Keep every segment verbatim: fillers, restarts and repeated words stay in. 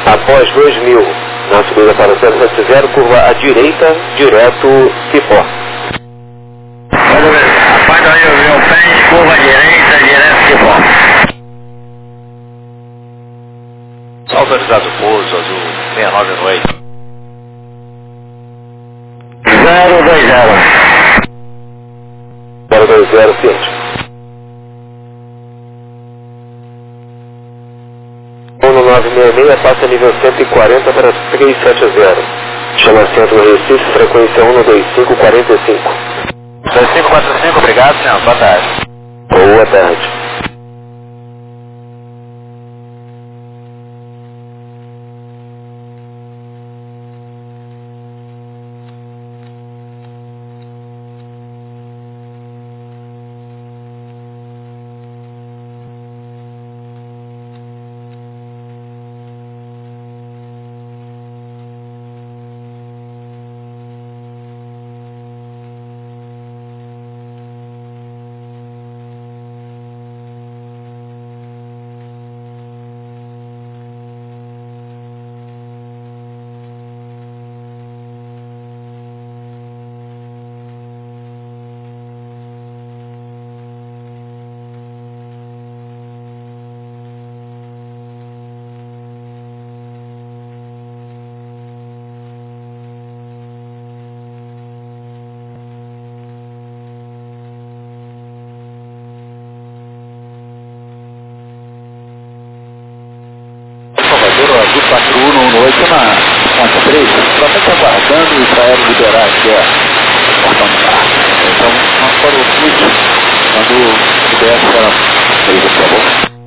Após dois mil, na subida para o zero sete zero, curva à direita, direto, Cipó. Após dois mil pés, curva à direita, direto, Cipó. Autorizado o pouso, azul sessenta e nove no oito. zero dois zero. zero dois zero, Fiat. um nove seis seis, passa nível cento e quarenta para trezentos e setenta. Chama centro no Recife, frequência um dois cinco quatro cinco. dois cinco quatro cinco, obrigado, senhor. Boa tarde. Boa tarde. Azul quatro um um oito na ponte três, somente aguardando o Israel liberar aqui a portão do carro. Então, nós para o fluxo, quando puder, será feito, por favor.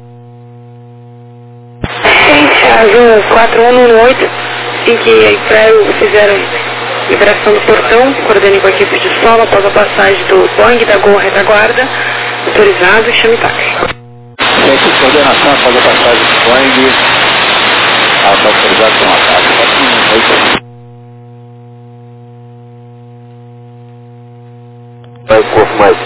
Gente, Azul quatro um um oito, assim que a Israel fizeram liberação do portão, coordenei com a equipe de solo após a passagem do Boeing da Gol retaguarda, autorizado, chame táxi. Gente, coordenação após a passagem do Boeing. Ah, está autorizado com uma casa. Vai, corpo mais.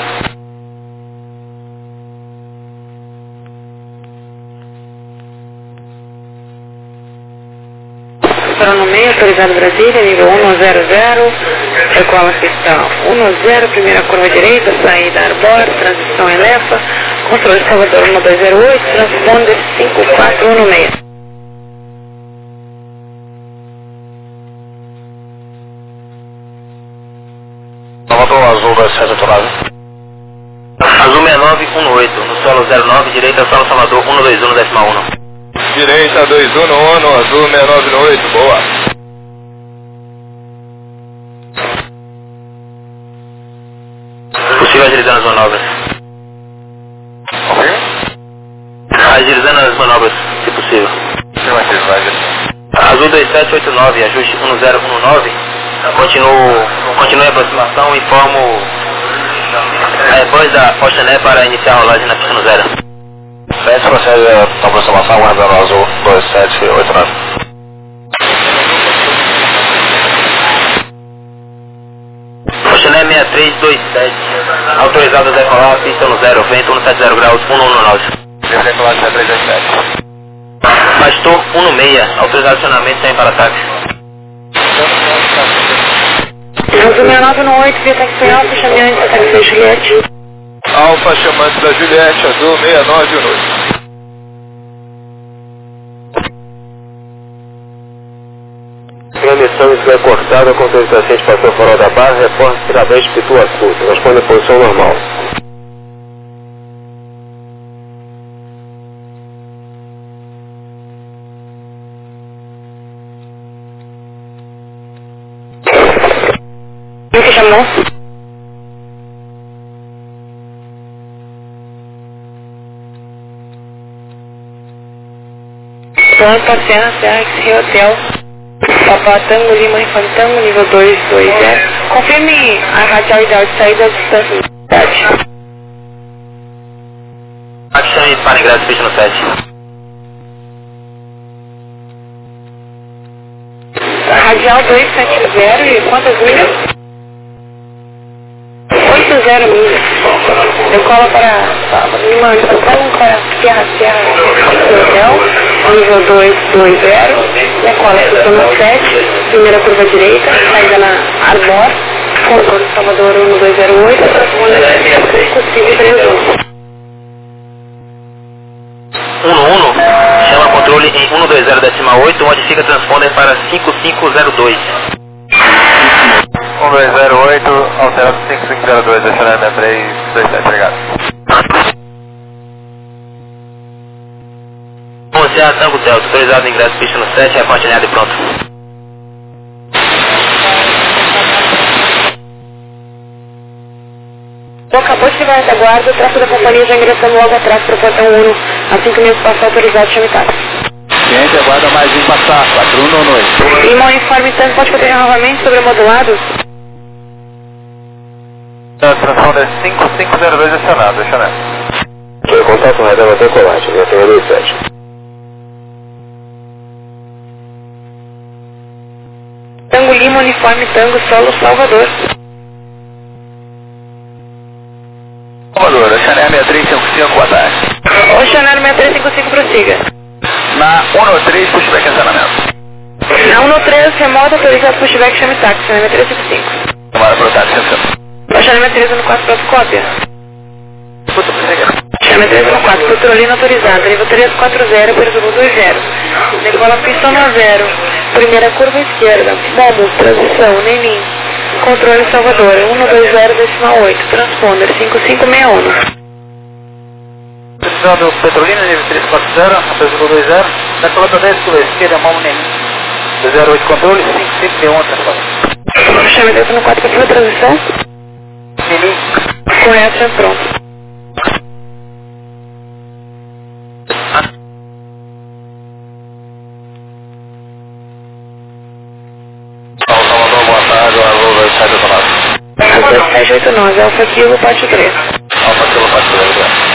Para no meio, autorizado Brasília, nível um zero zero, decola pista um zero, primeira curva direita, saída Arbor, transição Elefa, controle Salvador um dois zero oito, transponder cinco quatro um seis. Salvador Azul dois sete oito nove. Azul sessenta e nove um oito, no solo zero nove, direita solo Salvador um dois um, décima um. Direita dois um no ano, Azul sessenta e nove no oito, boa. Possível agilizando as manobras. Ok? Agilizando as manobras, se possível. Possível agilizar. Azul dois sete oito nove, ajuste um zero um nove. Continuo, continue a aproximação e informo a Airbus da Oceané para iniciar a rolagem na pista no zero. Sete procede a aproximação, aguardando Azul dois sete oito nove. Oceané seis três dois sete, autorizado a decolar, pista no zero, vento cento e setenta graus, um um nove. Deve decolar seis três dois sete. Pastor um seis, autorizado acionamento sem para táxi. Azul sessenta e nove um oito, via taxi alfa, chamante da taxi Juliette. Alfa chamante da Juliette, Azul sessenta e nove um oito. Emissão vai cortada com o paciente passou fora da barra, reporte Tiradentes Pituaçu, responde em posição normal. Quem que chamou? Planta Serra, Serra X Hotel. Papa Tango, Lima Infantango, nível dois dois zero. Confirme a radial ideal de saída da distância da cidade. Action para ingresso, pista no sete. Radial duzentos e setenta e quantas milhas? oitenta milhas. Decola para Lima Infantango, para Serra, Serra X Hotel. nível dois dois zero, decola para o sete, primeira curva direita, saída na Arbor, controle Salvador um dois zero oito, transponder cinco cinco três um. um um, chama controle em cento e vinte decimal oito, modifica transponder para cinco cinco zero dois. um dois zero oito, alterado cinco cinco zero dois, deixando a três dois sete, obrigado. Você é Tango Delta, autorizado o ingresso pista no sete, reporte alinhado e pronto. Acabou de chegar a retaguarda, o tráfego da companhia já ingressando logo atrás para o portão um, assim que o meu espaço autorizado chame táxi. Cliente aguarda mais um passar, quatro um no noite. Irmão, informe tanto, pode proteger novamente sobre o modulado? Transponder cinco cinco zero dois acionado, deixa eu ver. Ok, contato com reserva decolagem, via dois sete. Tango Lima, uniforme Tango, solo Salvador. Salvador, Chanel seis três cinco cinco, boa tarde. O Chanel seis três cinco cinco, prossiga. Na um no três, pushback acionamento. Na um no três, remoto, autorizado pushback, chame táxi, Chanel seis três cinco cinco. Tomara pro táxi, acionamento. O Chanel seis três um quatro, pronto, cópia. Escuta, prosseguir. Chanel três um quatro, petrolina autorizada, nível três quatro zero, período dois zero. Decola pista no zero, primeira curva esquerda, Momus, transição, Nenim. Controle Salvador, um dois zero decimal oito, transponder cinco cinco seis um. Precisão do Petrolina, nível três quatro zero, período dois zero. Da colota dez, curva esquerda, Momus, Nenim. dois zero oito, controle, cinco cinco seis um, transponder. Chame três um quatro, para a transição. Nenim. Correto, pronto. Salvador, boa tarde, alô, dois sete oito nove. dois sete oito nove, Alfa Kilo, parte três. Alfa Kilo, parte três, obrigado.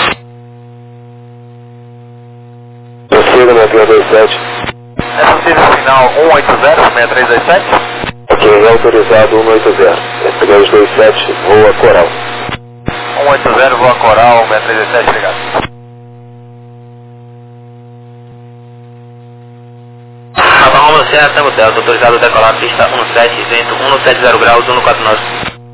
Prossiga na via dois sete. É possível final um oito zero, seis três dois sete? Ok, é autorizado um oito zero. Pegamos dois sete, voa Coral. um oito zero, voa Coral, seis três dois sete, obrigado. Rapaz, você é Tango Delta, autorizado a decolar pista um sete, vento cento e setenta graus, cento e quarenta e nove.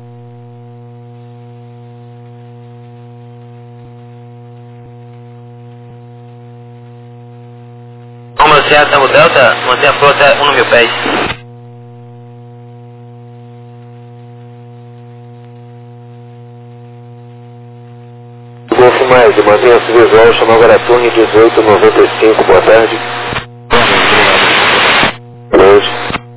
Como você é Tango Delta, mantenha a frota um mil pés. Golfo mais, mantenha-se visual, chamar Guaraturni dezoito noventa e cinco, boa tarde. Noite.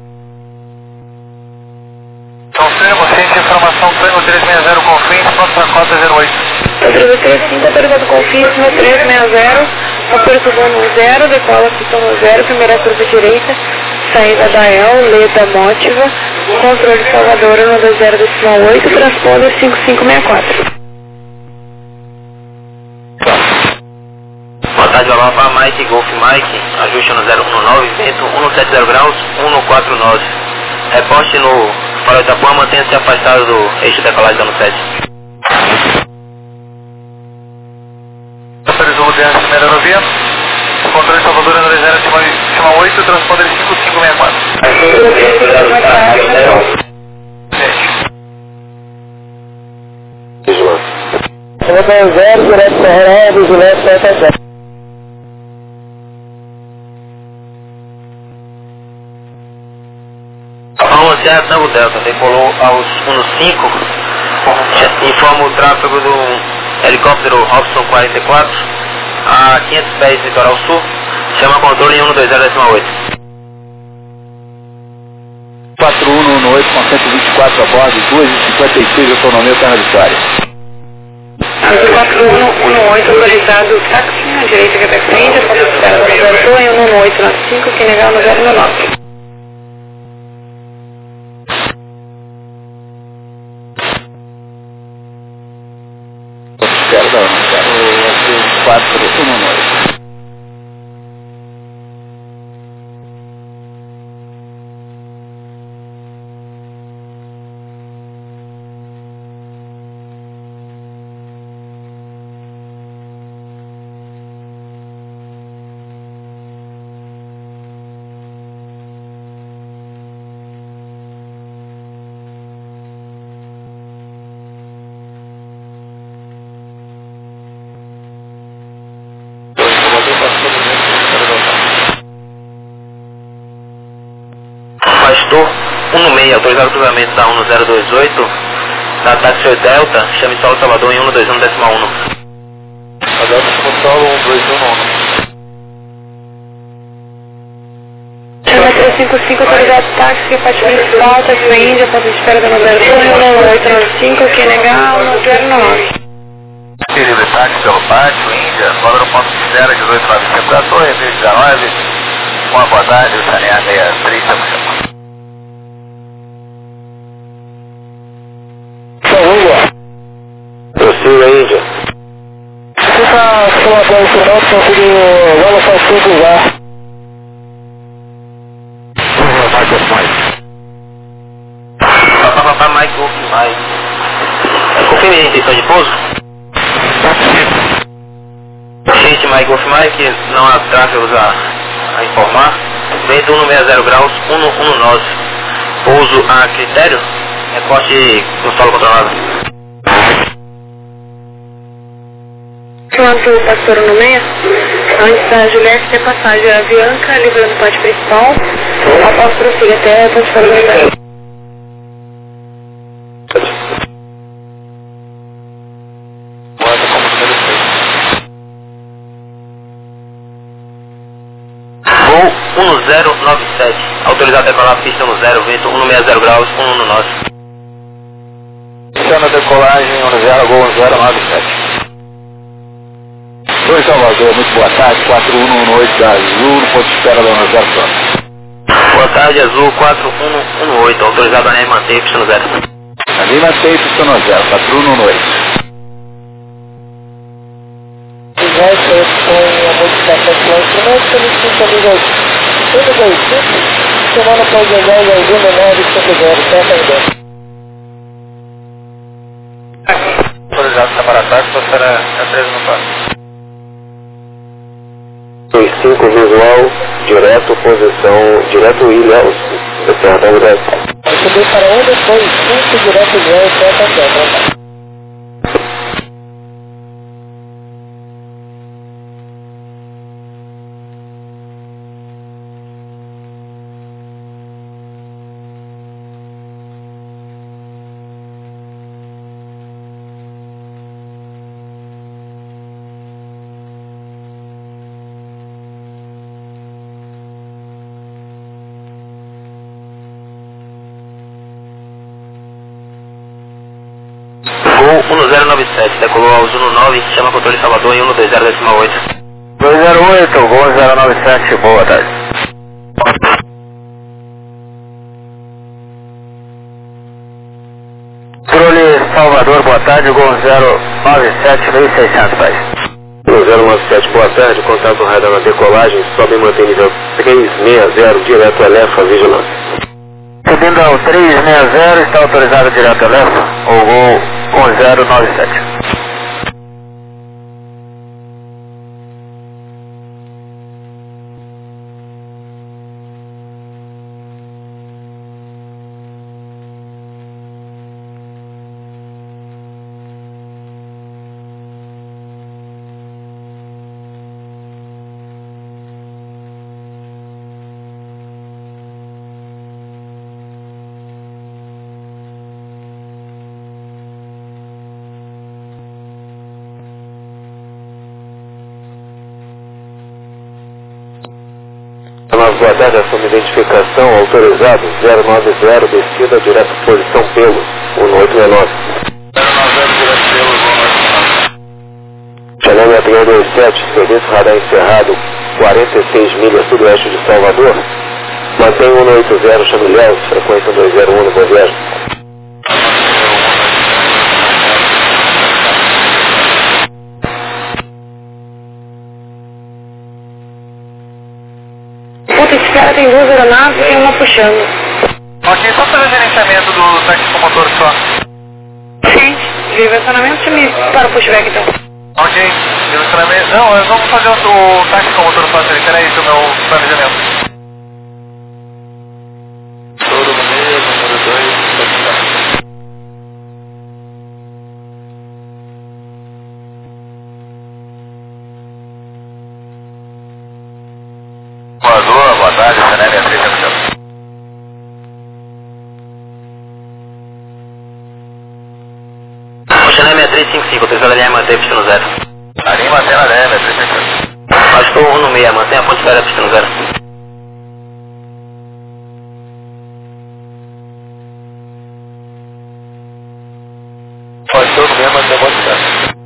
Confirmo, ciente de informação, Tango três seis zero, confins, pronto para cota zero oito. três três cinco, autorizado com F I S, três seis zero, aperto no zero, decola pista no zero, primeira curva direita, saída da E L, Leda Mótiva, controle Salvador um dois zero decimal oito, transponder cinco cinco seis quatro. Boa tarde, Alfa Mike, Golf Mike, ajuste no zero um nove, vento cento e setenta graus, cento e quarenta e nove. Reposte no Farol Itapuã, mantenha-se afastado do eixo decolagem dano sete. Autorizou o Diante, primeira aerovia. Controle Salvador, um dois zero, cima oito, transponder cinco cinco seis quatro. Vigilante. zero, direto para vigilante, sete sete. Vamos você é Tango Delta, decolou aos um cinco, informa o tráfego do helicóptero Robson quarenta e quatro a quinhentos pés litoral sul, chama controle em um dois zero decimal oito. quatro um no oito com cento e vinte e quatro a bordo, duas e cinquenta e seis, autonomia, Terra Vitória. quatro um oito, autorizado táxi na direita que é para frente, ponto de espera no zero dois, um oito nove cinco, que negar no zero nove. Espera, não, quero quatro um no oito. Aí, autorizado o cruzamento da um no zero dois oito, da táxi Delta, chame Solo Salvador em um no dois um decimal um. A Delta chama Solo um dois um um. Chama três cinco cinco, autorizado táxi, parte principal, táxi Índia, ponto de espera da zero um, oito nove cinco, que é legal, zero nove. Livre táxi pelo pátio, Índia, agora no ponto de espera dezoito nove cinco da torre, dezenove, uma boa tarde, Sanear sessenta e três, estamos chamando. Prossiga, Índia. Você está falando com o final, conseguiu Lava Salsicha usar. Papapá, Mike, Golf, Mike. Confirme a intenção de pouso? Gente, Mike, Golf, Mike, não há tráfegos a, a informar. Vento um no sessenta graus, um no, um no nove. Pouso a critério, recorte no solo controlado. Chamando o pastor no meio, antes da Juliette ter passagem a Bianca, livrando o pátio principal, após prossiga até a ponte para o Voo um no zero nove sete, autorizado a decolar a pista no zero, vento um no sessenta graus, um no nove. Chama decolagem um zero, gol zero nove sete. Oi, Salvador, muito boa tarde, quatro um um oito da Azul, no ponto de espera da um zero quatro. Boa tarde, Azul quatro um um oito, autorizado a manter pista no zero. Ali mantém pista no zero, quatro um um oito. Vai ser com a modificação do instrumento, pelo cinco amigos cento e dois cinco, semana após a dez, Azul nove cinco zero, certo ainda? Autorizado separatório, você era preso no passo. dois cinco visual, direto, posição, direto Ilha, Serra da Grande. Subiu para um, dois, cinco, direto zero, certo ainda. Voo um no zero nove sete, decolou ao Azul no nove, chama controle Salvador em um no dois zero decimal oito. dois zero oito, gol zero nove sete, boa tarde. Controle Salvador, boa tarde, gol zero nove sete, mil e seiscentos, pai. zero nove sete, boa tarde, contato radar na decolagem, sobe e mantém nível três seis zero, direto Elefa, vigilância. Subindo ao três seis zero, está autorizado direto Elefa, ou gol um zero nove sete. Boa tarde, a sua identificação, autorizado, zero nove zero, descida, direto posição pelo, um oito seis nove. zero nove zero, direto pelo, um oito seis nove. Channel três dois sete, serviço radar encerrado, quarenta e seis milhas sudoeste de Salvador. Mantém um oito zero, chame Léo, frequência dois zero um no governo. Tem duas aeronaves e uma puxando. Ok, só fazer o gerenciamento do táxi com motor só. Sim, direcionamento me para o pushback então. Ok, direcionamento. Não, vamos fazer o, o táxi com motor só, era isso o meu planejamento. Todo número, número dois, Boa tarde, Sanélia três zero zero. cinco cinco, autorizado a linha manter pista no zero. A linha mantém na linha, três cinco cinco. Acho que um no meia, mantém a ponte espera pista no zero. Pode ser no meia, mantém a ponte espera.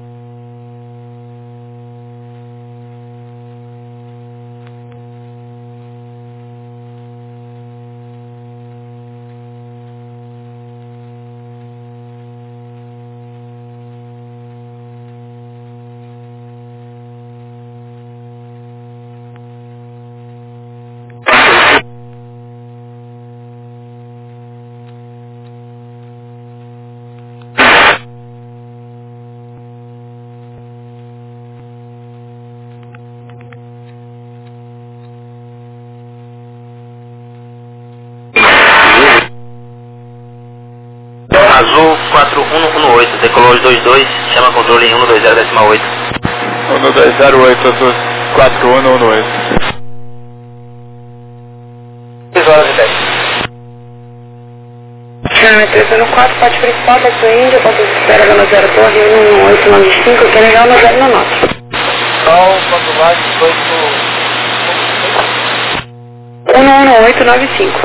Azul quatro um um oito, decolou os dois dois, chama controle em um dois zero decimal oito. um dois zero oito, Azul quatro um um oito. seis horas e dez. Chama três um quatro, parte principal, taxi Índia, ponto de espera da zero torre um oito nove cinco, que é legal no zero no norte. Sol, quatro lá, um um oito nove cinco.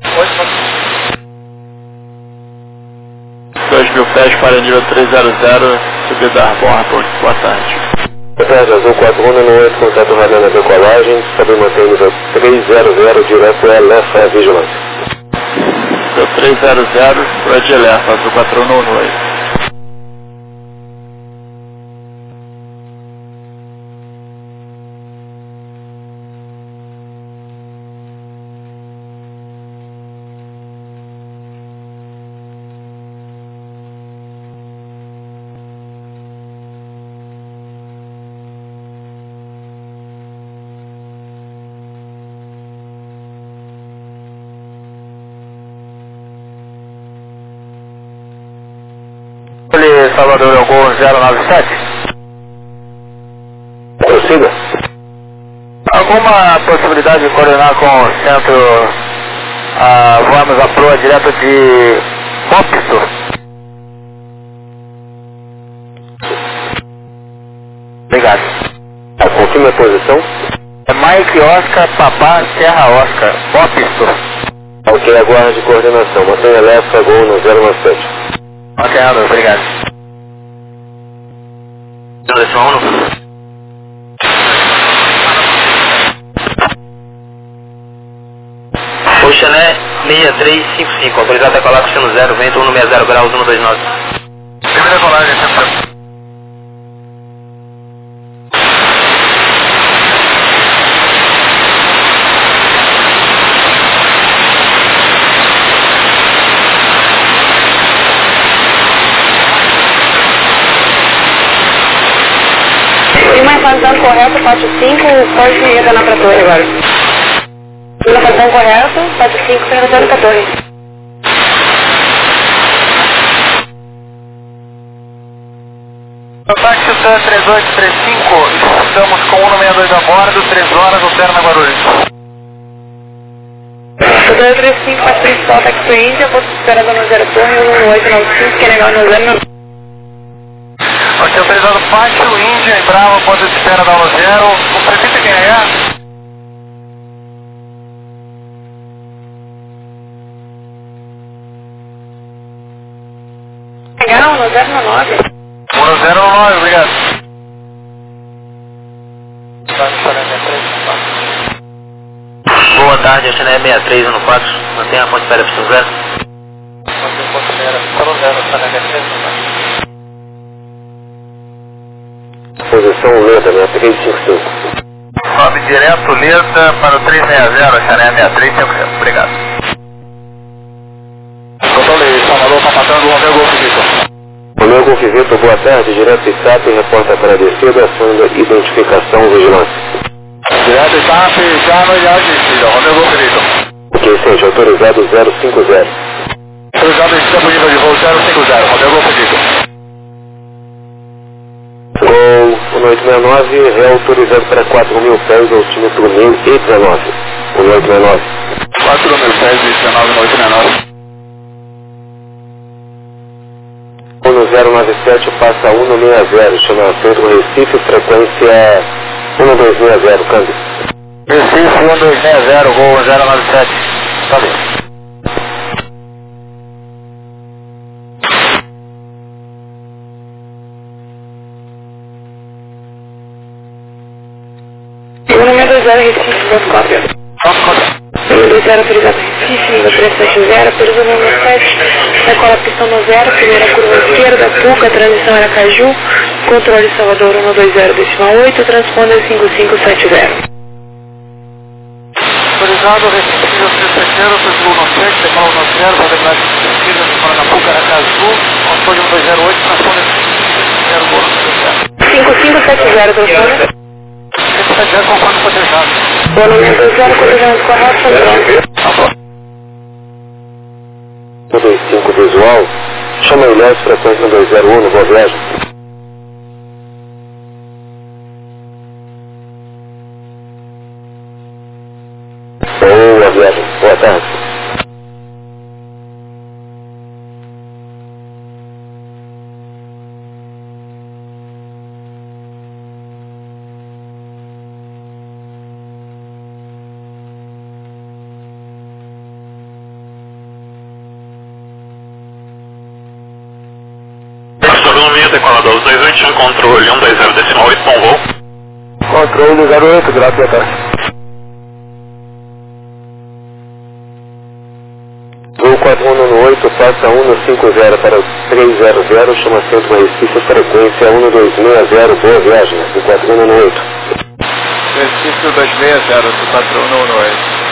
dois mil pés para nível trezentos, subida Arbor, boa tarde. Boa tarde, Azul quatro um um oito, contato radar na decolagem, sabe manter nível trezentos, direto a Lefa Vigilância. Nível trezentos, para de Lefa, Azul quatro um um oito. Salvador Algol zero nove sete. Prossiga. Alguma possibilidade de coordenar com o centro a voarmos a proa direto de Mopso? Obrigado. Ah, confirma a posição. É Mike Oscar Papá Serra Oscar, Mopso. Ok, aguarde de coordenação. Mantenha Lefa Gol no zero nove sete. Mantenha, obrigado. O Chané seis três cinco cinco, autorizado a decolar com no zero, vento um no sessenta graus, um dois nove. Primeira decolagem, sempre. Fazendo correto, parte cinco, pode retornar para a torre agora. Na fazendo correto, parte cinco, retornando para a torre. Táxi Tan três oito três cinco, estamos com um sessenta e dois a bordo, três horas, opera na Guarulhos. dois três cinco, parte principal, taxi Índia, ponto de espera da zero torre um oito nove cinco, que é legal no zero no... Ok, autorizado Pátio, Índia e Bravo, ponto de espera da zero. O prefeito quem é? Legal, no zero nove. um zero nove, obrigado. Boa tarde, a Chané seis três um quatro, mantenha a ponte espera pista zero. Mantenha a ponte espera pista zero, Chané seis três um quatro. Posição lenta, né? três cinco cinco. Sobe direto, lenta, para o trezentos e sessenta, Chané seis três cinco cinco, obrigado. Controle, Salvador, está matando o Romeu Golf Vitor. Romeu Golf Vitor, boa tarde, direto I T A P, reporta agradecido, ação de identificação vigilância. Direto I T A P, já no ideal de descida, Romeu Golf Vitor. Ok, seja autorizado zero cinco zero. Autorizado em campo nível de voo zero cinco zero, Romeu Golf Vitor. Gol um oito seis nove, reautorizado para quatro mil pés, altímetro mil e dezenove. um oito seis nove. quatro mil pés e dezenove, um oito seis nove. um zero nove sete passa um um seis zero, chama Centro Recife, frequência um dois seis zero, câmbio. Recife um dois seis zero, voo zero nove sete. Valeu. Número dois zero Recife, voto cópia. Número dois zero autorizado Recife, nível três sete zero, período número sete, decola pistão no zero, primeira curva esquerda, Puca, transição Aracaju, controle Salvador um dois zero decimal oito, transponder cinco cinco sete zero. Autorizado Recife, nível três sete zero, período no sete, decola no zero, para decolar esquerda, decola na Puca, Aracaju, controle um dois zero oito, transponder cinco cinco sete zero, transponder. Conforme cotejado. O número dois zero, cotejamento correto, Sandrão. um dois cinco visual, chama Ilhéus, frequência um dois zero um, boa viagem. Boa viagem, boa tarde. Decolador dois oito um, controle um dois zero decimal oito, bom voo. Controle zero oito, graças a Deus. Voo quatro um nove oito, passa um cinco zero para três zero zero, chama Centro Recife, frequência um dois seis zero, boa viagem, do quatro um nove oito. Recife um dois seis zero, do quatro um nove oito.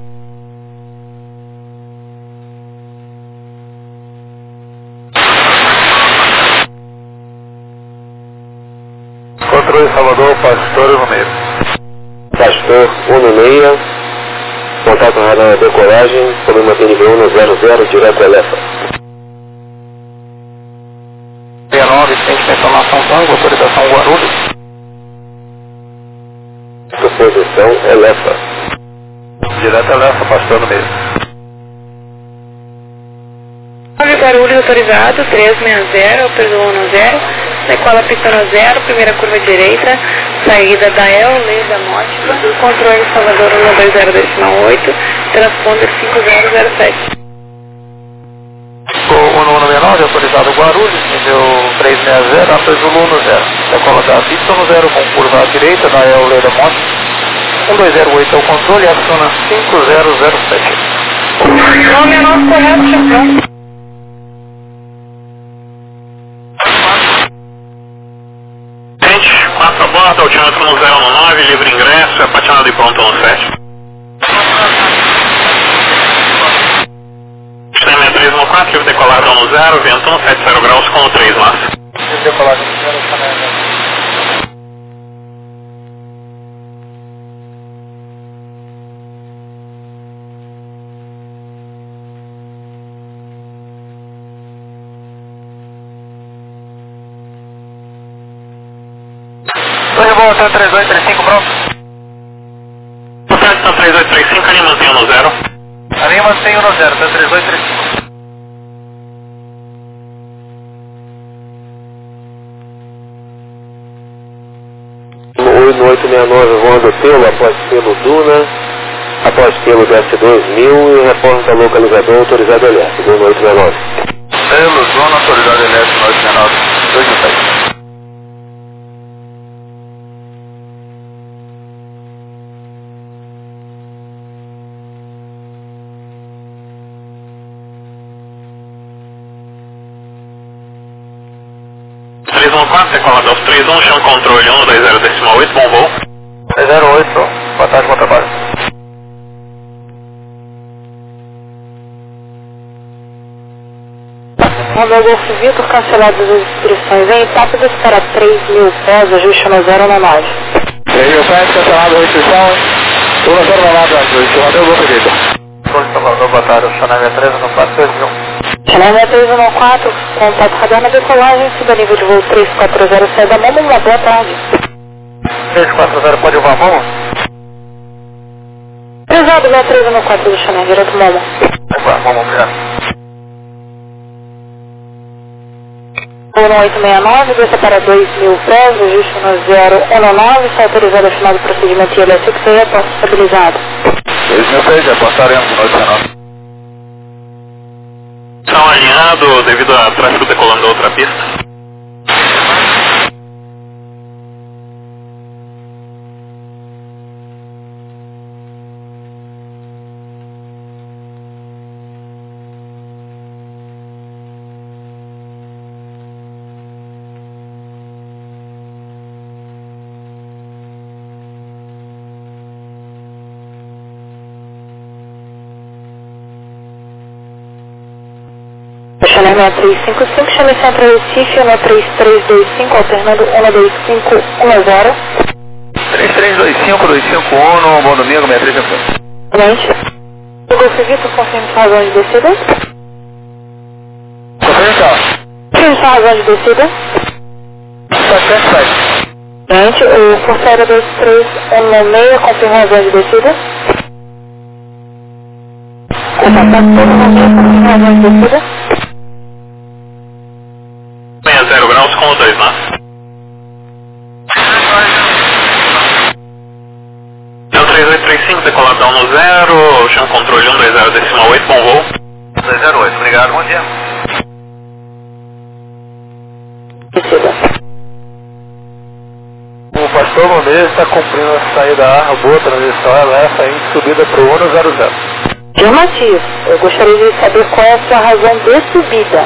Controle Salvador, Pastor no meio. Pastor um seis, contato radar na decolagem, problema T N V um zero zero, direto Elefa. sessenta e nove, tem que informação Tango, autorização Guarulhos. Suposição Elefa. Direto Elefa, Pastor no meio. Guarulhos autorizado, três seis zero, perdão, um zero, decola pista no zero, primeira curva direita, saída da El, lei da Mótica, controle Salvador um dois zero decimal oito, transponder cinco zero zero sete. O um nove nove, autorizado Guarulhos, nível três seis zero, Apes Zulu um zero. Decola da pista no zero, com curva à direita, da El, lei da Mótica, um dois zero oito é o controle, aciona cinco zero zero sete. Nome é nosso correto, chefão. Passa a bordo, altímetro no zero nove, livre ingresso, é patinado e pronto no sete. Sistema três um quatro, livre decolado no zero, vento um, sete zero graus com o três massa. Livre decolado no zero, canal. Volta três oito três cinco, pronto. Portanto, três oito três cinco, a linha mantém no zero. A linha mantém no zero, tá três oito três cinco. oito oito seis nove voando pelo, após pelo Duna, após pelo D S dois mil e reporta localizador autorizado L S, Duna oito seis nove. Pelo Duna autorizado L S oito seis nove, dois mil e sete. três um quatro, decolador três um, chão controle um dois zero decimal oito, bom voo. três zero oito, boa tarde, bom trabalho. Romeu Golf Vitor, canceladas as inscrições em etapas para três mil pés, ajuste no zero nove. três mil pés, cancelada a inscrição, um zero nove, ajuste, Romeu Golf Vitor. Controle Salvador, boa tarde, Xananga três um quatro três mil. Xananga três um quatro, contato radar na decolagem, suba nível de voo três quatro zero, sai da Momo, uma boa tarde. três quatro zero, pode voar Momo? Pesado, né, três um quatro do Xananga, direto Momo. Vai voar Momo, obrigado. um oito seis nove, desça para dois mil pés, registro no zero um nove, está autorizado a final do procedimento I L S X, reporte estabilizado. dois mil pés, reportaremos no oito nove. Estão alinhado devido a tráfego decolando da outra pista. Chanel seis três cinco cinco, chame Centro Recife, no três três dois cinco, alternando um dois cinco um zero. três três dois cinco, dois cinco um, bom domingo, seis três cinco cinco. Gente, o Golfo Vitor confirma sua razão de descida? Confirma então. Confirma sua razão de descida? setecentos pés. Gente, o Corsair dois três um seis confirma a razão de descida? O Papato um seis confirma a razão de descida? zero graus com o dois, né? É o três oito três cinco, decoladão no zero, chão controle um dois zero decimal oito, bom voo. dois zero oito, obrigado, bom dia. Descida. O pastor Gomes está cumprindo a saída A, boa transição, ela é saindo de subida para o um zero zero. Afirmativo. Eu gostaria de saber qual é a sua razão de subida.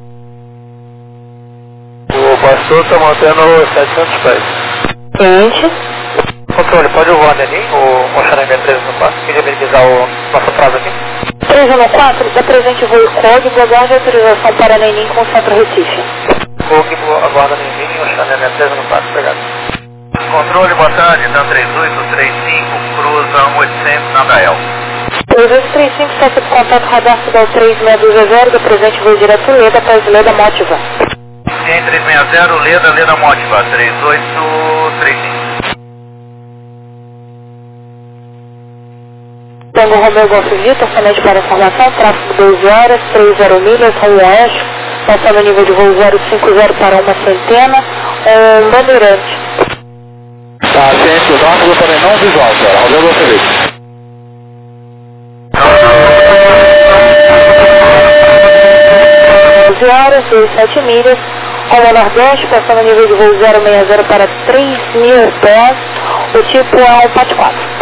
O pastor está mantendo setecentos pés. Gente. Controle, pode o voar ali, o Mocharangue três um quatro, queria verificar o nosso prazo aqui. três um quatro, da presente voo código, aguarde autorização para Nenim com o Centro Recife. Vou que aguarda Nenim, Mocharangue três um quatro, obrigado. Controle, boa tarde, da três oito três cinco, cruza um oitocentos na Gael. três oito três cinco, sete de contato radar Cidal três seis dois zero, da presente voo direto Leda, após Leda Motiva. Sim, três seis zero, Leda, Leda Motiva, três oito três cinco. Tango Romeu Golf Vitor, somente para informação, tráfego doze horas, trinta milhas, rumo oeste, passando nível de voo zero cinco zero para uma centena, um bandeirante. Tá, ciente, o tráfego também não visual, cara, Romeu Golf Vitor. doze horas, dezessete milhas, rumo nordeste, passando nível de voo zero seis zero para três mil pés, o tipo é um Pat quatro.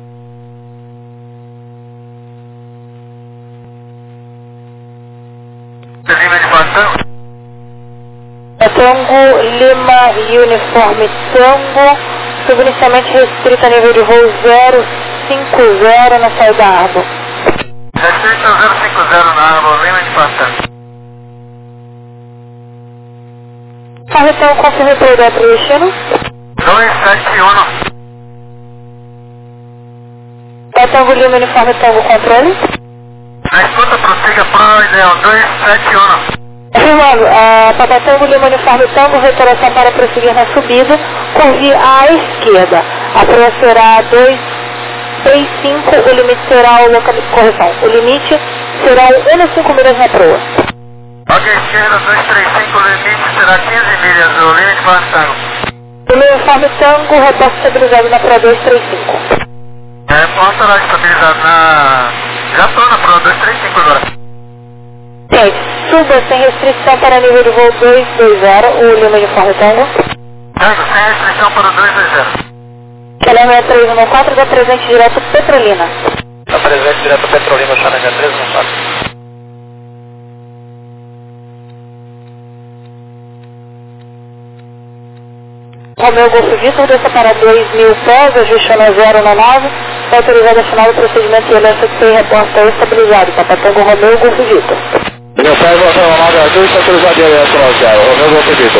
Lima de Batango. Tango, Lima, Uniforme Tango, subinicialmente restrito a nível de voo zero cinco zero na saída Arbo. Restrito a zero cinco zero na Arbo, Lima de Batango. Carretão, confirme para o destino. dois sete um. Tango, Lima, Uniforme Tango, controle. Na escuta, prossiga para o ideal, dois sete um. Afirmando, a Papa Tango, Lima, Uniforme Tango, reiteração para prosseguir na subida, curvir à esquerda. A proa será dois seis cinco, o limite será o local de correção. O limite será um a cinco milhas na proa. Ok, esquerda, dois três cinco, o limite será quinze milhas, o limite para Tango. O Uniforme Tango, reporte estabilizado na proa dois três cinco. É, posso estar estabilizado na... Já estou na proa dois três cinco agora. Gente, suba sem restrição para nível de voo dois dois zero, o Lima Uniforme Tango. Tango, sem restrição para o dois dois zero. Calema três um quatro, da presente direto Petrolina. Da presente direto Petrolina, Xananga três um quatro. Romeu Golfo Vitor, desça para dois mil pés, ajuste no zero nove, está autorizado a final do procedimento e L S X reporta estabilizado. Papa Tango Romeu Golfo Vitor. Meu pai, você é uma nove azul, está autorizado a L S X zero, Romeu Golfo Vitor.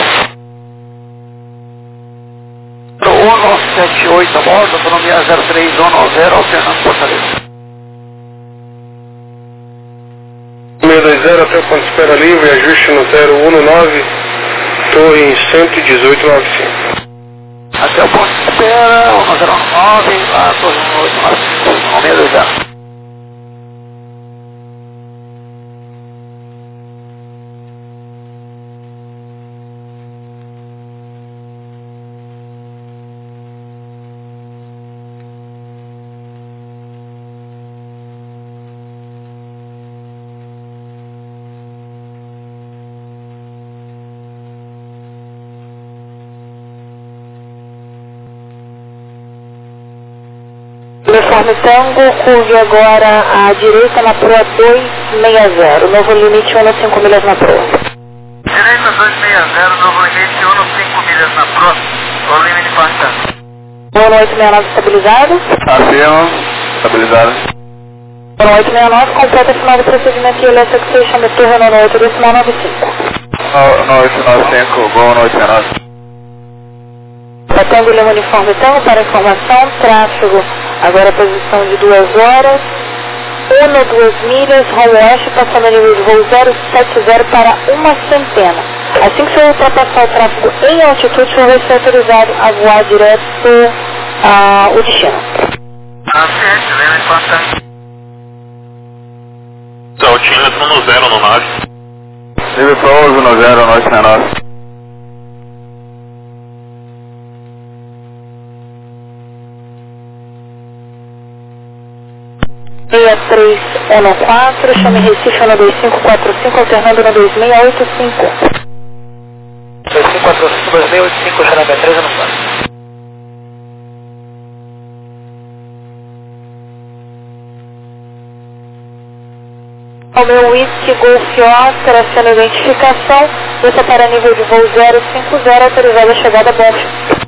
um nove sete oito, a bordo, autonomia zero três um zero, alternando Fortaleza. seis dois zero até o ponto de espera livre, ajuste no zero um nove, estou em cento e dezoito vírgula noventa e cinco. Até o ponto de espera, um zero nove, lá, torre um oito nove cinco, seis dois zero. Uniforme Tango, curve agora à direita na proa dois seis zero, novo limite um cinco milhas na proa. Direita dois seis zero, novo limite um cinco milhas na proa, o limite bastante. Boa oito seis nove estabilizado. Acima, estabilizado. Boa oito seis nove, completa final do procedimento e elétrico station do turno no oito decimal nove cinco. No oito nove cinco, boa oito seis nove. Tango Lima Uniforme Tango, para informação, tráfego, agora posição de duas horas, um, duas milhas, rumo oeste, passando a nível de voo zero sete zero para uma centena. Assim que você ultrapassar o tráfego em altitude, você vai ser autorizado a voar direto ao destino. Aceite, lembra importante. Altímetro no zero no nove. Nível pouso no zero nove seis nove. seis três um quatro, chame Recife no dois cinco quatro cinco, alternando no dois seis oito cinco. dois cinco quatro cinco, dois seis oito cinco, chame B três um quatro. O meu Whisky Golf Oscar, aciona a identificação, desça para nível de voo zero cinco zero, autorizada a chegada a Bonfim.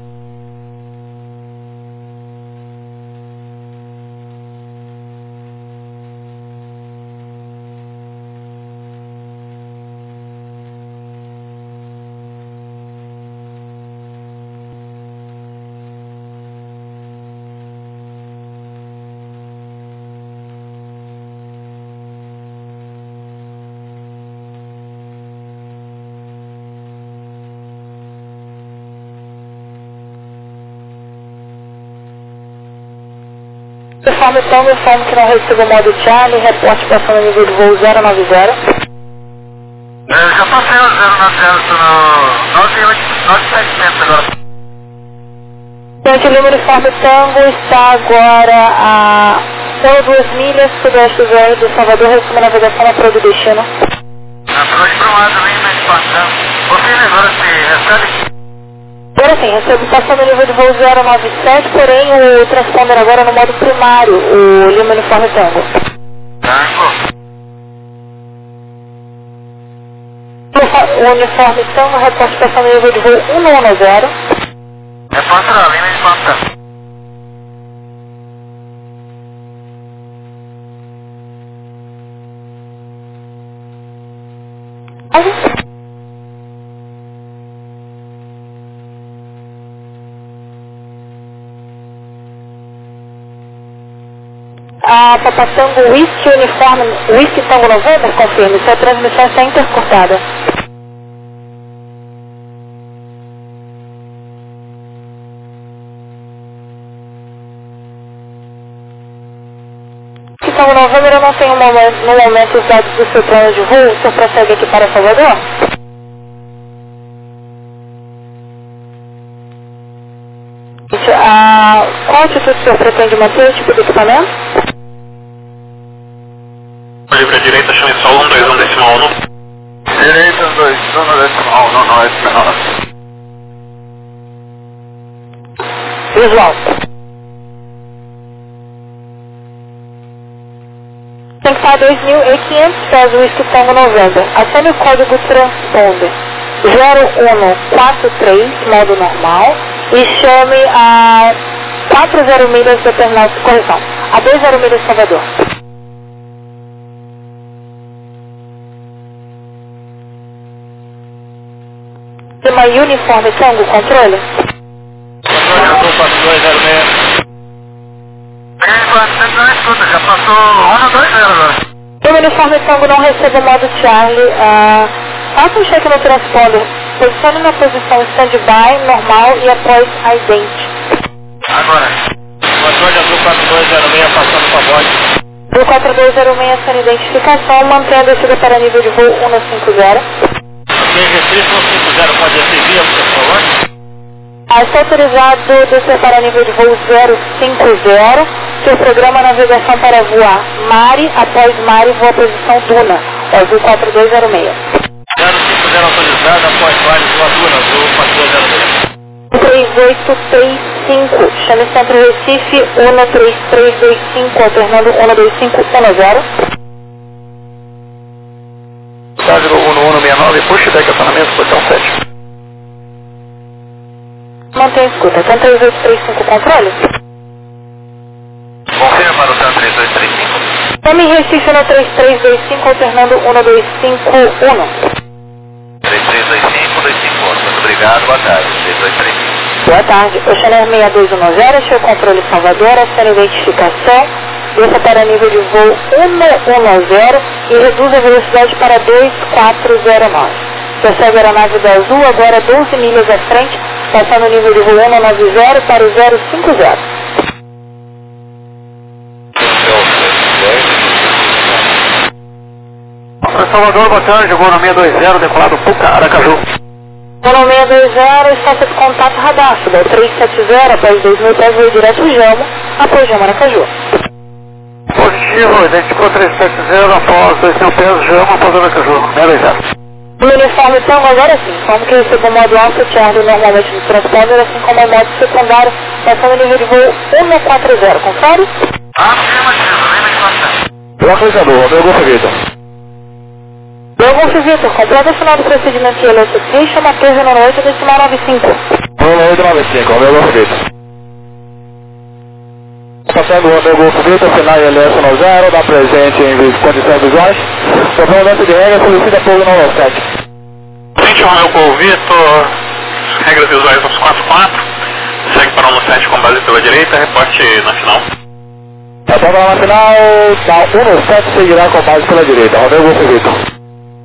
Uniforme Tango, informe que não recebo o modo Charlie, reporte passando nível de voo zero nove zero. Eu já passei o zero nove zero, estou no nove oito sete zero agora. Gente, o Lima Uniforme Tango está agora a um, duas milhas, sudoeste do zero do Salvador, recebe a navegação na proa do destino. Na proa de Brumado, lembra de passando. Você agora se recebe? Agora sim, recebo passando o nível de voo zero nove sete, porém o transponder agora no modo primário, o Lima Uniforme Tango. Tango. O Uniforme Tango, reporte passando o nível de voo um um zero. Repórter a Lima de passando. A Papa Tango Whisky Uniforme, Whisky Tango noventa, confirme, sua transmissão está intercortada. Whisky Tango noventa, eu não tenho no momento, no momento os dados do seu plano de voo, o senhor prossegue aqui para Salvador? A, qual atitude o senhor pretende manter, o tipo de equipamento? Livre à direita, chame só um dois um decimal um. Direita dois um decimal um, não, não, esse menor. Visual. Tem que estar dois mil e quinhentos pés o Whisky Tango noventa. Acione o código transponder zero um quatro três, modo normal, e chame a quatro zero milhas do terminal de correção. A dois zero milhas Salvador. Uma Uniforme Tango, controle? Controle, eu estou quatro dois zero seis. É, quatrocentos não escuta, já passou um dois zero agora. O Uniforme Tango não recebe o modo Charlie. Uh, faça um cheque no transponder. Posicione na posição stand-by, normal e após a idente. Agora. Controle azul quatro dois zero seis passando com a voz. Do quatro dois zero seis sem identificação, mantendo a descida para nível de voo um cinco zero. Quem restrito um cinco zero pode descer, por favor? Ah, está autorizado descer para nível de voo zero cinco zero. Seu programa navegação para voar Mari, após Mari voa posição Duna, azul quatro dois zero seis. zero cinco zero autorizado, após Mari voa Duna, azul quatro dois zero seis. três oito seis cinco, chame Centro Recife, um três três dois cinco, alternando um dois cinco um zero. Código um um seis nove, puxa deck acionamento, posição sete. Mantém escuta, Centro três oito três cinco, controle. Confirma para o Centro três oito três cinco. Chame Recife no três três dois cinco, alternando um dois cinco um. três três dois cinco, dois cinco um. Muito obrigado, boa tarde. três oito três cinco. Boa tarde, Oceaner seis dois um zero, este é o controle Salvador, aciona a identificação, desça para nível de voo um um zero e reduz a velocidade para dois quatro zero nove. Persegue a aeronave da Azul, agora doze milhas à frente, passando o nível de voo um nove zero para o zero cinco zero. Salvador, boa tarde, voo no seis dois zero, decolado Puca, Aracaju. Voo seis dois zero, está de contato radar, da três sete zero, após dois mil pés, voo direto Jamo, após Jamo, Aracaju. Positivo, identificou três sete zero, após dois mil pés, Jamo, após Aracaju, seis dois zero. No uniforme então, agora sim, como que recebe o modo alto chateado normalmente no transponder, assim como o modo secundário, passando o nível de voo um quatro zero, confere? Localizador, meu Golfo Vitor. Meu Golfo Vitor, completa o final do procedimento de Electrification, Matheus no oito decimal nove cinco. um oito nove cinco, meu Golfo Vitor. Passando o meu Golfo Vitor, final I L S no zero, dá presente em condições visuais. Complemento de regra, solicita pouso no sete. Frente ao meu Golfo Vitor, regras visuais aos quatro quatro, segue para o um sete com base pela direita, reporte na final. Até para na final, tá, um sete seguirá com base pela direita, Romeu Golfo Vitor.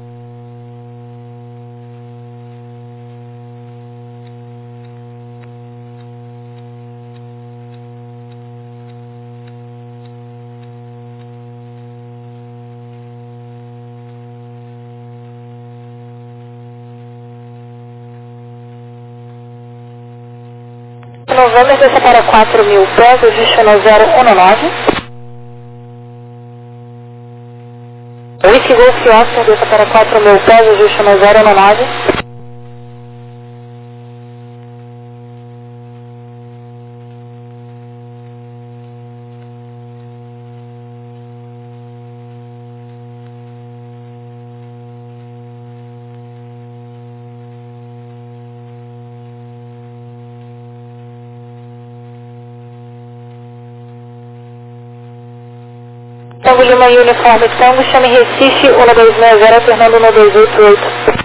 Novembro, desça para quatro mil pés, ajuste no zero um nove. Whisky Golf Oscar, desça para quatro mil pés, ajuste no zero um nove. Tango Lima Uniforme Tango, chame Recife, um dois seis zero, alternando um dois oito oito.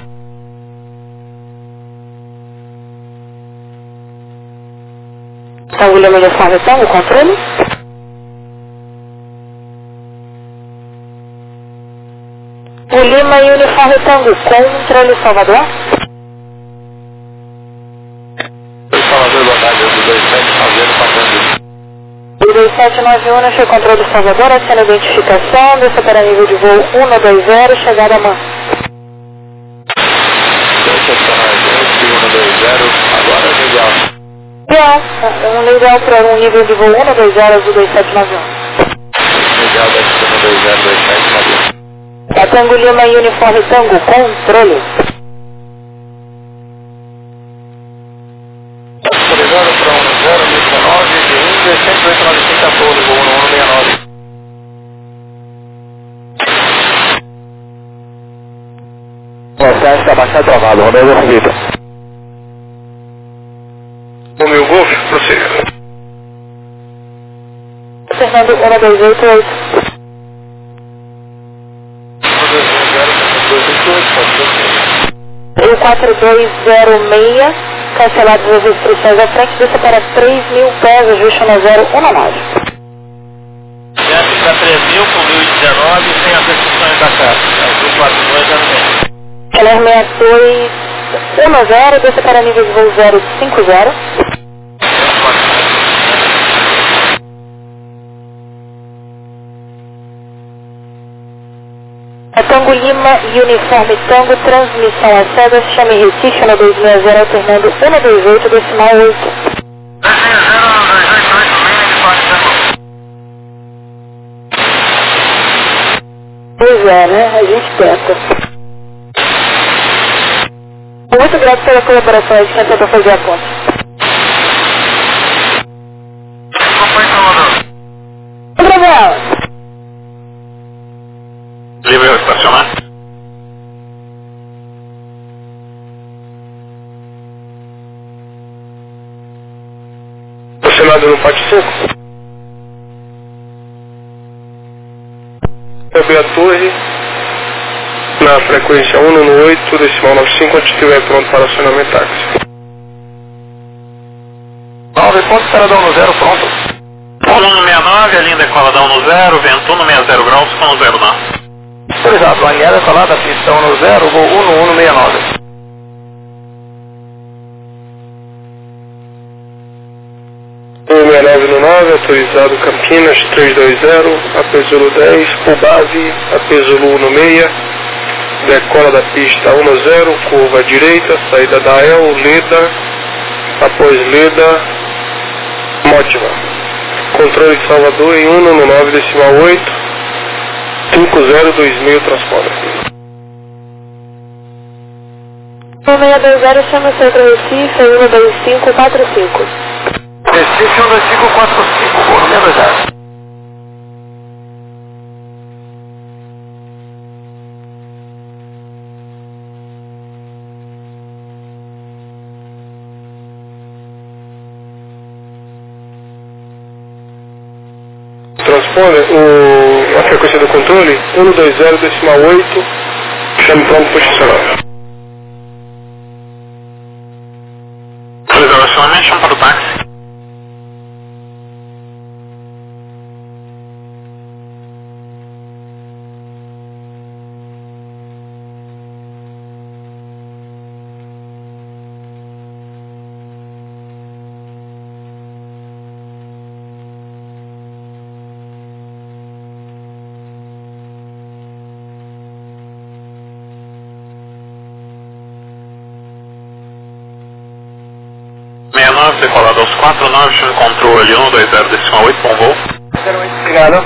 Tango Lima Uniforme Tango, controle. O Lima Uniforme Tango, controle Salvador. Salvador, boa tarde, dois sete nove zero, passando. dois sete nove um, achei controle Salvador, aciona a identificação, desça para nível de voo um dois zero, chegada a mão. um dois zero, agora é legal. Legal, um legal para um nível de voo um dois zero, azul dois sete nove um. Legal, deve ser um dois zero, dois sete nove um. Da Tango Lima Uniforme Tango, controle. Autorizado para um zero dezenove, de Índia, cento e oito nove cinco, quatorze, voo no um seis nove. Você está bastante travado, Romeu Golfo Vitor. O meu Golf, prossiga. Fernando um dois oito oito. O quatro dois zero seis, canceladas as restrições à frente, desça para três mil pés, ajuste no zero um nove. Desce para três mil com mil e dezenove, sem as restrições da casa. Azul quatro dois zero seis. Keller seis dois um zero, desça para nível de voo zero cinco zero. A Tango Lima Uniforme Tango, transmissão a cegas, chame Recife no dois seis zero, alternando um dois oito, decimal oito. Pois é, né? A gente tenta. Muito grato pela colaboração, a gente tentou fazer a conta. estacionar. Estacionado no pátio cinco. Sobe a torre na frequência um no oito, decimal noventa e cinco, quando estiver pronto para acionamento táxi. nove ponto, decoladão no zero, pronto. Polo no sessenta e nove, a linha decoladão no zero, vento no sessenta graus com zero nove. Autorizado, alinhada, decolada, pistão no zero, voo um no um no sessenta e nove. um sessenta e nove no nove, autorizado Campinas trezentos e vinte, A P Zulu dez, por base, A P Zulu um no seis, decola da pista um no zero, curva à direita, saída da El, Leda, após Leda, Mótima. Controle de Salvador em um no nove, decimal oito, cinco zero dois mil, transponder. um seis dois zero, chama Centro Recife, um dois cinco quatro cinco. Recife um dois cinco quatro cinco, voo no sessenta e zero. Transponder, o, a frequência do controle, um dois zero, decimal oito, chame pronto para estacionar. Autorizado acionamento, chama para o táxi. sessenta e nove, decolado aos quatro nove, chama controle um dois zero, decimal oito, bom voo. zero oito, obrigado.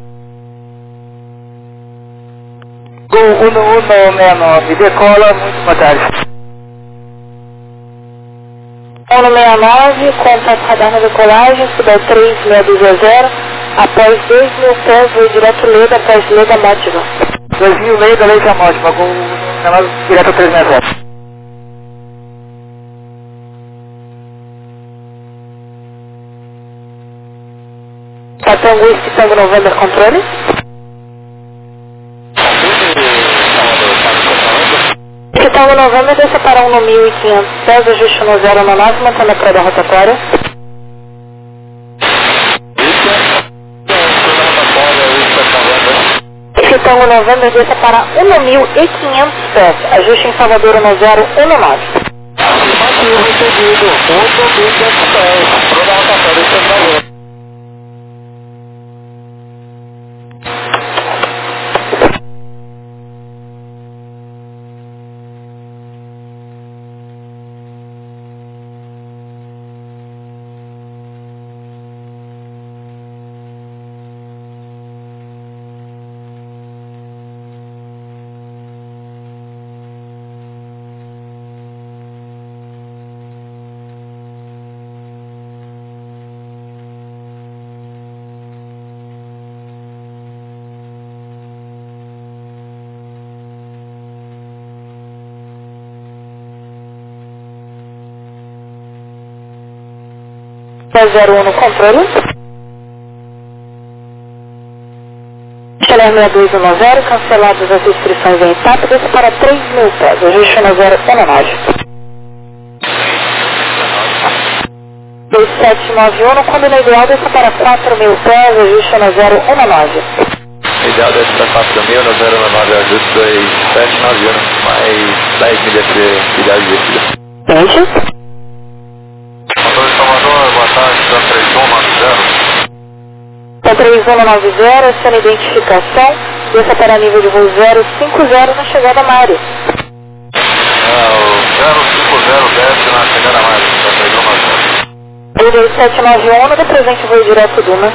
Gol um no um no sessenta e nove, decola, muito boa tarde. um no sessenta e nove, contato radar na decolagem, suba três seis dois zero, após dois mil pés, voo direto Leda, após Leda Mótima. dois mil Leda, Leda Mótima, gol um no sessenta e nove, direto trezentos e sessenta. Tango Whisky, Tango November, controle. Whisky, Tango November, desça para um no mil e quinhentos pés, ajuste no zero no nove, mantendo a prova rotatória. Whisky, Tango November, desça para um no mil e quinhentos pés, ajuste em Salvador no zero, um no nove. Afirmativo, entendido, um no mil e quinhentos pés, prova rotatória, isso é valor. zero um no controle. Chalé sessenta e dois no zero, canceladas as inscrições em etapa, desce para três mil pés, ajuste no zero, um no nove. dois sete nove um, no combina ideal, desce para quatro mil pés, ajuste no zero, um no nove. Ideal desce para quatro mil, no zero no nove, ajuste dois sete nove um, mais dez milhas de ideal de descida. Gente? Motor de Salvador, boa tarde, três um nove zero. três um nove zero, aciona identificação, desça para nível de voo zero cinco zero na chegada à área. É, o zero cinco zero desce na chegada à área, três um nove zero. dois sete nove um, no presente voo direto Duma.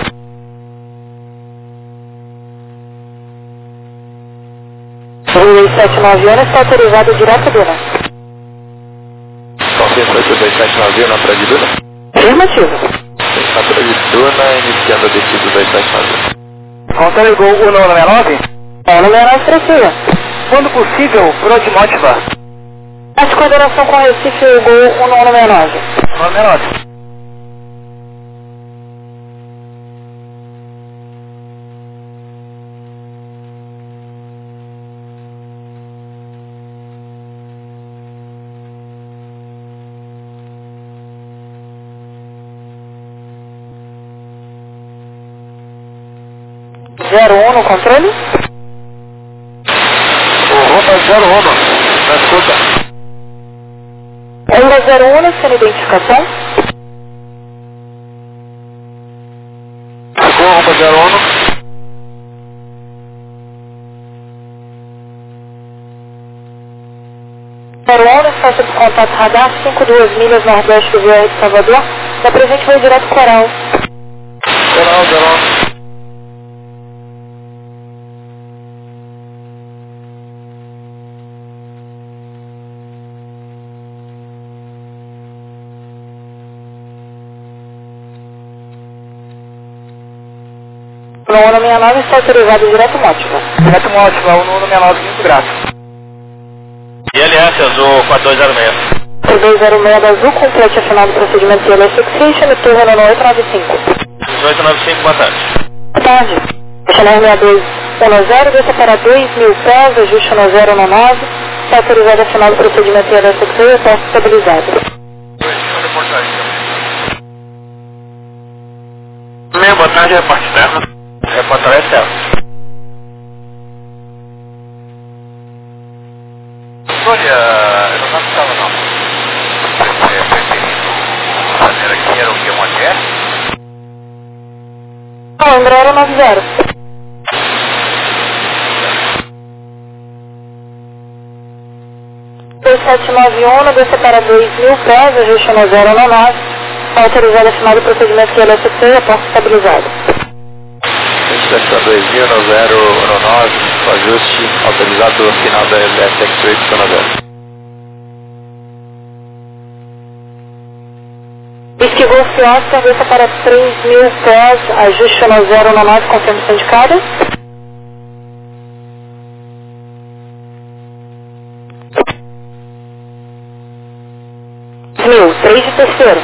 dois sete nove um está autorizado direto Duma. Confirma que o dois sete nove um na praia de Duna? Afirmativo. Na praia de Duna, iniciando a descida do dois sete nove um. Controle Gol um no sessenta e nove? É, no menor precisa. Quando possível, Prodimótiva. Essa coordenação com Recife e Gol um no nove nove. nove nove. zero um no controle? Rota zero um, na escuta. Onda zero um, sem identificação? Ficou, Rota zero um. zero um, faixa de contato radar, cinco duas milhas nordeste do V R de Salvador. Da presente voo direto Coral. Coral zero um. No um no sessenta e nove está autorizado direto Mótica. Direto Mótica, o no sessenta e nove, muito grato. I L S Azul quatro dois zero seis. quatro dois zero seis da Azul, complete a final do procedimento de I L S Fixation, turno no oito nove cinco. oito nove cinco, boa tarde. Boa tarde. Chanel seis dois um zero, desça para dois mil pés, ajuste no zero um nove, está autorizado a final do procedimento de I L S Fixation, está estabilizado. Meia, boa tarde, repórter externo. Repórter externo. Olha, eu não estava não. É, preferido fazer aqui era o que? Uma guerra? Não, Embraer nove zero. dois sete nove um, desça para dois mil pés, ajuste no zero um nove, está autorizado a final do procedimento de I L S Fixation, porta estabilizado. Estação dois mil no zero um nove, o ajuste autorizado no final da I L S Fixation no zero. Esquivou o Oscar, desça para três mil pés, ajuste no zero um nove, confirmação de cara. Mil, três de terceiro.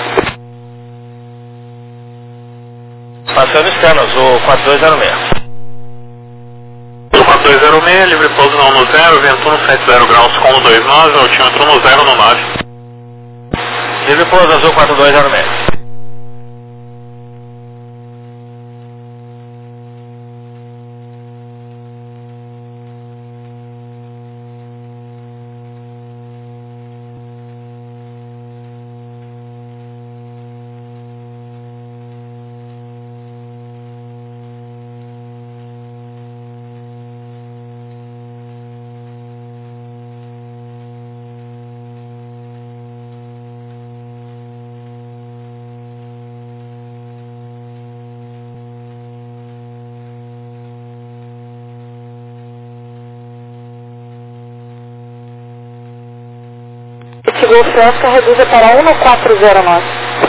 Passando externo, Azul quatro dois zero seis. Azul quatro dois zero seis, livre pouso no um zero, vento no setenta graus com dois nove, altímetro no zero no nove. Livre pouso, Azul quatro dois zero seis. Esse Golf Oscar reduza para um quatro zero nove.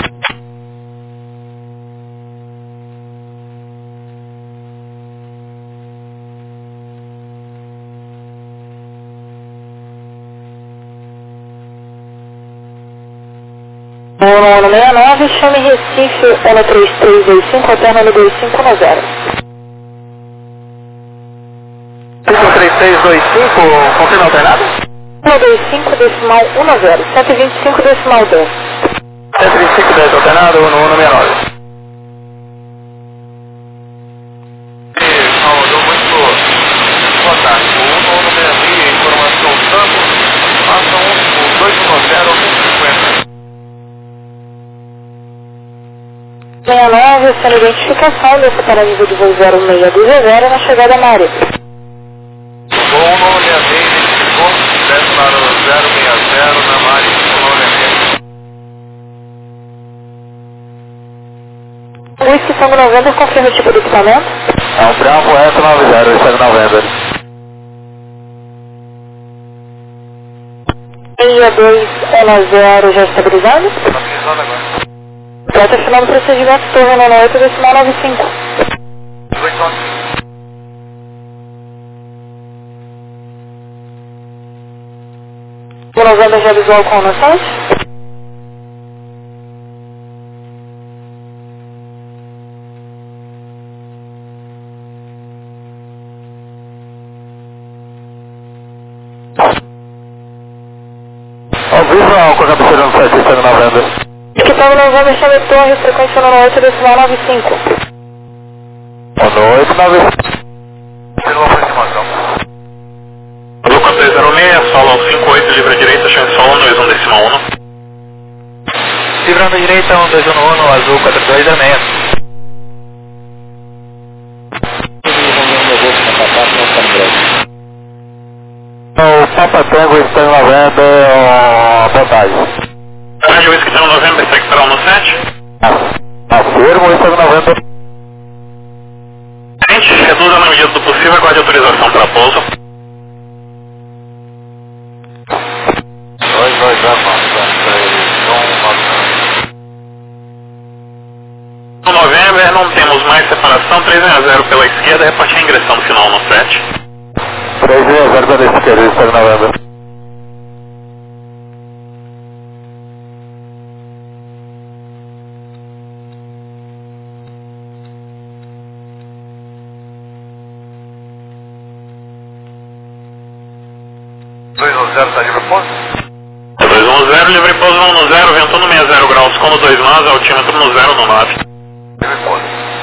um no sessenta e nove, chame Recife, um três três dois cinco, alterna no dois cinco no zero. um três três dois cinco, confirma alternado? um dois cinco decimal um zero, sete vinte e cinco decimal dez. sete vinte e cinco dez alternado no um sessenta e nove. Salvador, muito boa tarde. O um no sessenta e nove, informação tanto, passa um, dois um zero, cinquenta. sessenta e nove, sendo identificação dessa para nível de voo zero seis dois zero na chegada à área. O um no sessenta e seis, identificou, desce para o zero seis zero na Mari, um sessenta e seis. Whisky Tango noventa, confirma o tipo de equipamento. É um Bravo S noventa, Whisky noventa. seis dois um zero já estabilizado. Estabilizando agora. Trata final do procedimento, turno no oito decimal nove cinco. oito nove cinco. November já visual com no site? Ao vivo não, com a cabeceira no site, está na venda. Que tal November chame torre, frequência no oito decimal nove cinco. Boa noite, nove cinco. Pela aproximação. Azul quatro dois zero seis, solo cinco oito, livre à direita, chance solo um dois um decimal um. Livrando à direita, um dois um um, azul quatro dois zero seis. O Papa Tango está na venda, a vantagem. Rádio Whisky está no November, segue para um no sete. Afirmo, está na venda. Gente, reduza na medida do possível, aguarde autorização para pouso. dois dois zero No November não temos mais separação, três a zero pela esquerda, reporte a ingressão no final no sete. três a zero pela esquerda, está na venda. dois um zero está livre pouso? dois um zero, livre pouso um no zero, vento no sessenta graus, como dois nós, altímetro no zero no nove. Livre pouso.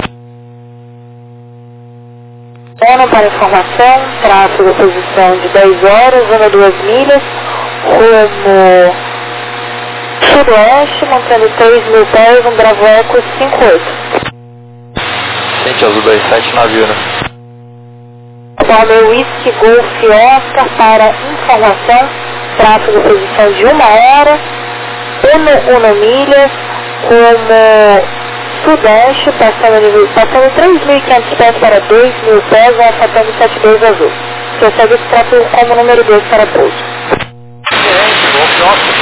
Ano para informação, tráfego à posição de dez horas, zona duas milhas, rumo sudoeste, montando três mil pés, um Bravo Eco cinco oito. Gente, azul dois sete na Viuna. Palme Whisky Golf Oscar para informação, tráfego à posição de uma hora, um, uma milha, rumo sudeste, passando, passando três mil e quinhentos pés para dois mil pés, alçatando sete dois azul. Você segue esse tráfego como número dois para pouso. Gente, Golf Oscar.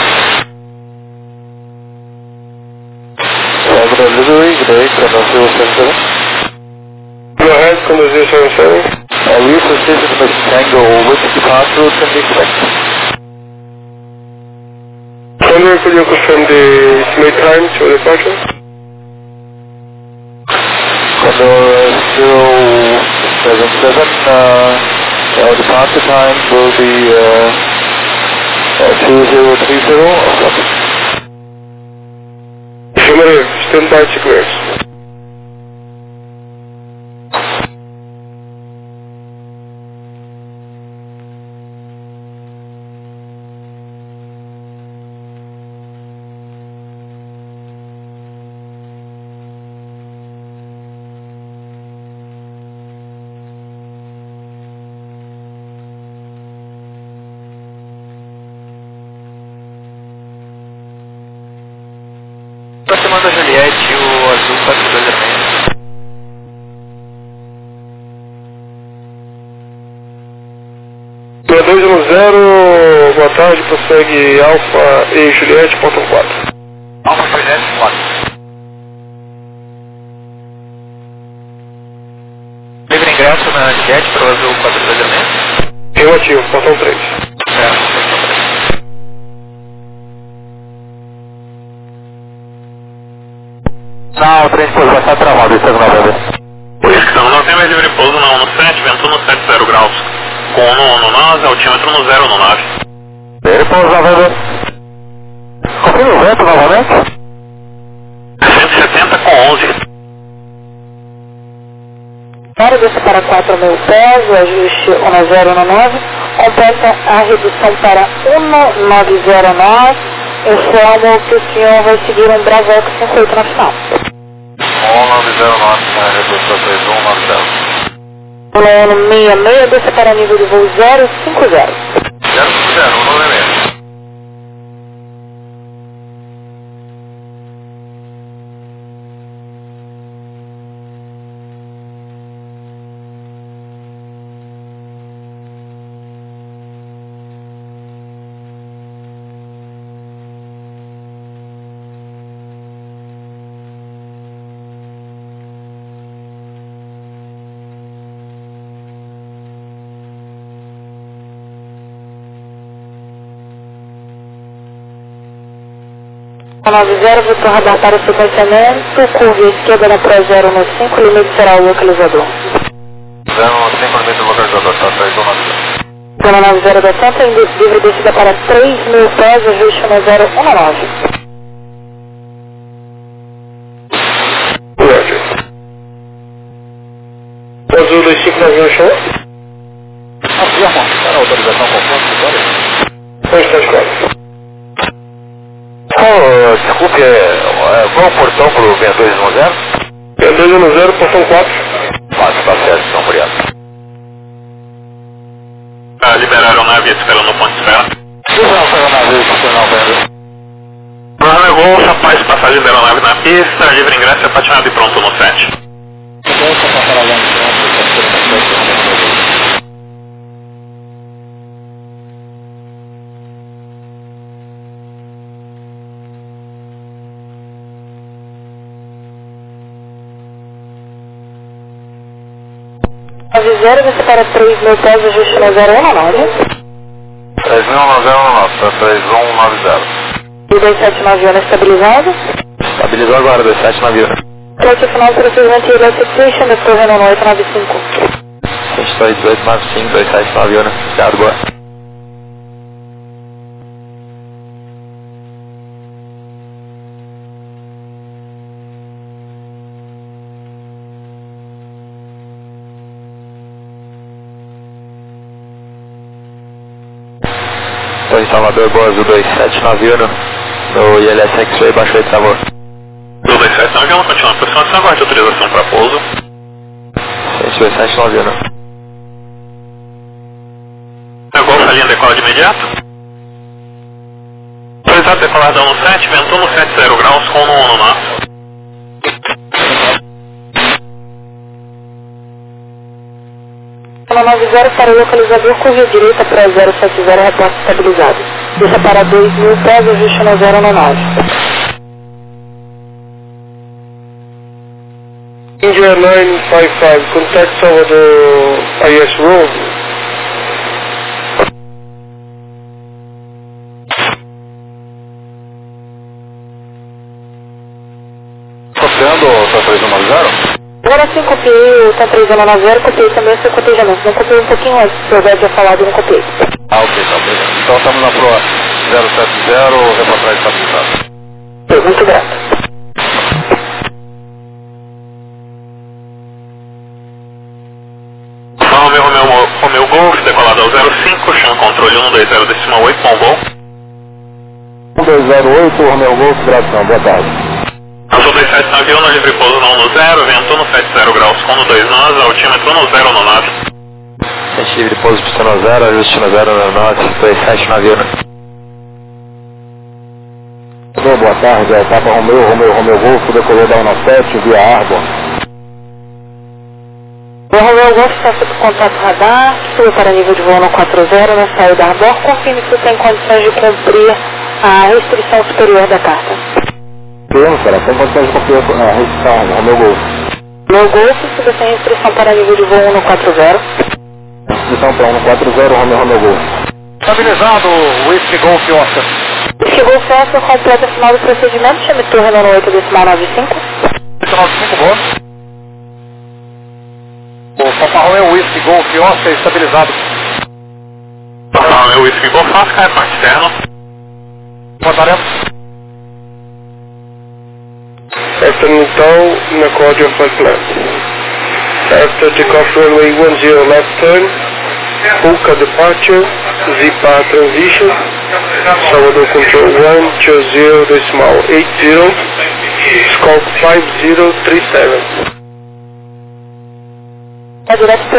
Brasil dois, dois, para não ser o centro. Go ahead, conduzir seven seven. Uh, we proceeded to Mister Tango, which departure can we expect? Thunder, could you confirm the estimate time to departure? Condor zero seven seven, uh, our departure time will be uh, uh, two zero three zero. Affirmative, stand by to clearance. Aproximando a Juliette, o azul quatro dois zero seis. dois um zero, boa tarde, prossegue Alfa e Juliette, ponto quatro. Alfa Juliette quatro. Livre ingresso na Juliette para o azul quatro dois zero seis. Relativo, portão três. É. Não, o trem de pouso vai estar travado, isso é na venda. Por isso que estamos no November, livre pouso no um no sete, vento no sete zero graus, com um no um no nove, altímetro no zero no nove. Livre pouso na venda. Confirma o vento novamente? cento e setenta com onze. Para descer para quatro mil pés, o ajuste um zero um nove, completa a redução para um nove zero nove, informo que o senhor vai seguir um Bravo Eco cinco oito na final. um nove zero nove, redução três um nove zero. Plano seis seis, desce para nível de voo zero cinco zero. zero cinco zero, um nove seis. nove zero, vetor radar para o sequenciamento, curva esquerda na Pro zero no cinco, limite será o localizador. zero no cinco, limite do localizador, tá três um nove zero. zero nove zero descenta, livre descida para três mil pés, ajuste no zero um nove. Roger. Azul dois cinco nove um, show? Afirma, era a autorização conforme, agora? dois três quatro. Qual, desculpe, é, qual o portão para o seis dois um zero? seis dois um zero, portão quatro. quatro, tá certo, então, obrigado. Tá, liberaram a nave esperando no ponto de espera. Não, foi uma vez, foi não, velho. Romeo Golf, após passagem da aeronave na pista, livre ingresso é patinado e pronto no sete. nove zero, você para três mil pés, ajuste no zero um nove. três mil nove zero nove, tá três um nove zero. E dois sete nove um estabilizado. Estabilizou agora, dois sete nove um. Trote final do procedimento de electrification, depois Renault oito nove cinco. vinte e dois, dezoito, nove cinco, dois sete nove um, obrigado, boa. Torre Salvador, boa, Azul dois sete nove um, no I L S X-Ray, baixo aí, por favor. Azul dois sete nove um, continua a aproximação, aguarde autorização para pouso. dois sete nove um. A Golf, a linha decola de imediato. Autorizado decolar da um sete, ventou no setenta graus com no um no nove zero para o localizador, curva direita para zero sete zero, reporte estabilizado. Deixa para dois mil pés, ajuste no zero nove. India nine five five, contact Salvador I S room. Copiando o três um nove zero? Agora sim copiei o T três um nove zero, copiei também o seu cotejamento. Não copiei um pouquinho antes, se eu já falado, não copiei. Ah, ok, tá bem. Então estamos na Pro zero sete zero, reportagem estabilizada. Muito grato. Romeo, Romeo, Romeo Golf, decolado ao zero cinco, chama controle um dois zero decimal oito, bom voo. um dois zero oito, Romeo Golf, gração, boa tarde. Azul dois sete nove um, no livre pouso não no zero, vento no setenta graus com no dois nove, altímetro no zero no nove. Gente livre pouso pista no zero, ajuste no zero no nove, dois sete nove um. Boa tarde, é Papa Romeo, Romeo, Romeo Golf, decolou da um sete, via Arbor. O Romeo Golf está sob contato radar, sua para nível de voo no quatro zero, na saída da Arbor, confirme se tem condições de cumprir a restrição superior da carta. Temos, cara, tem condições de cumprir a restrição, Romeo Golf. No Golf, se você tem restrição para nível de voo no quatro zero. Restrição para um quatro zero, Romeo, Romeo Golf. Estabilizado, Whisky Golf Oscar. Whisky Golf Oscar, completa final do procedimento, chame torre no oito decimal nove cinco. oito nove cinco, boa. O Papa Romeo Whisky Golf Oscar estabilizado. Papa Romeo Whisky Golf Oscar, é parte externa. Voltaremos. After Natal, Nacordia flight plan. After takeoff runway one zero left turn, Puka departure, Zipa transition, Salvador control one two zero decimal eight zero, scope five zero three seven. É direto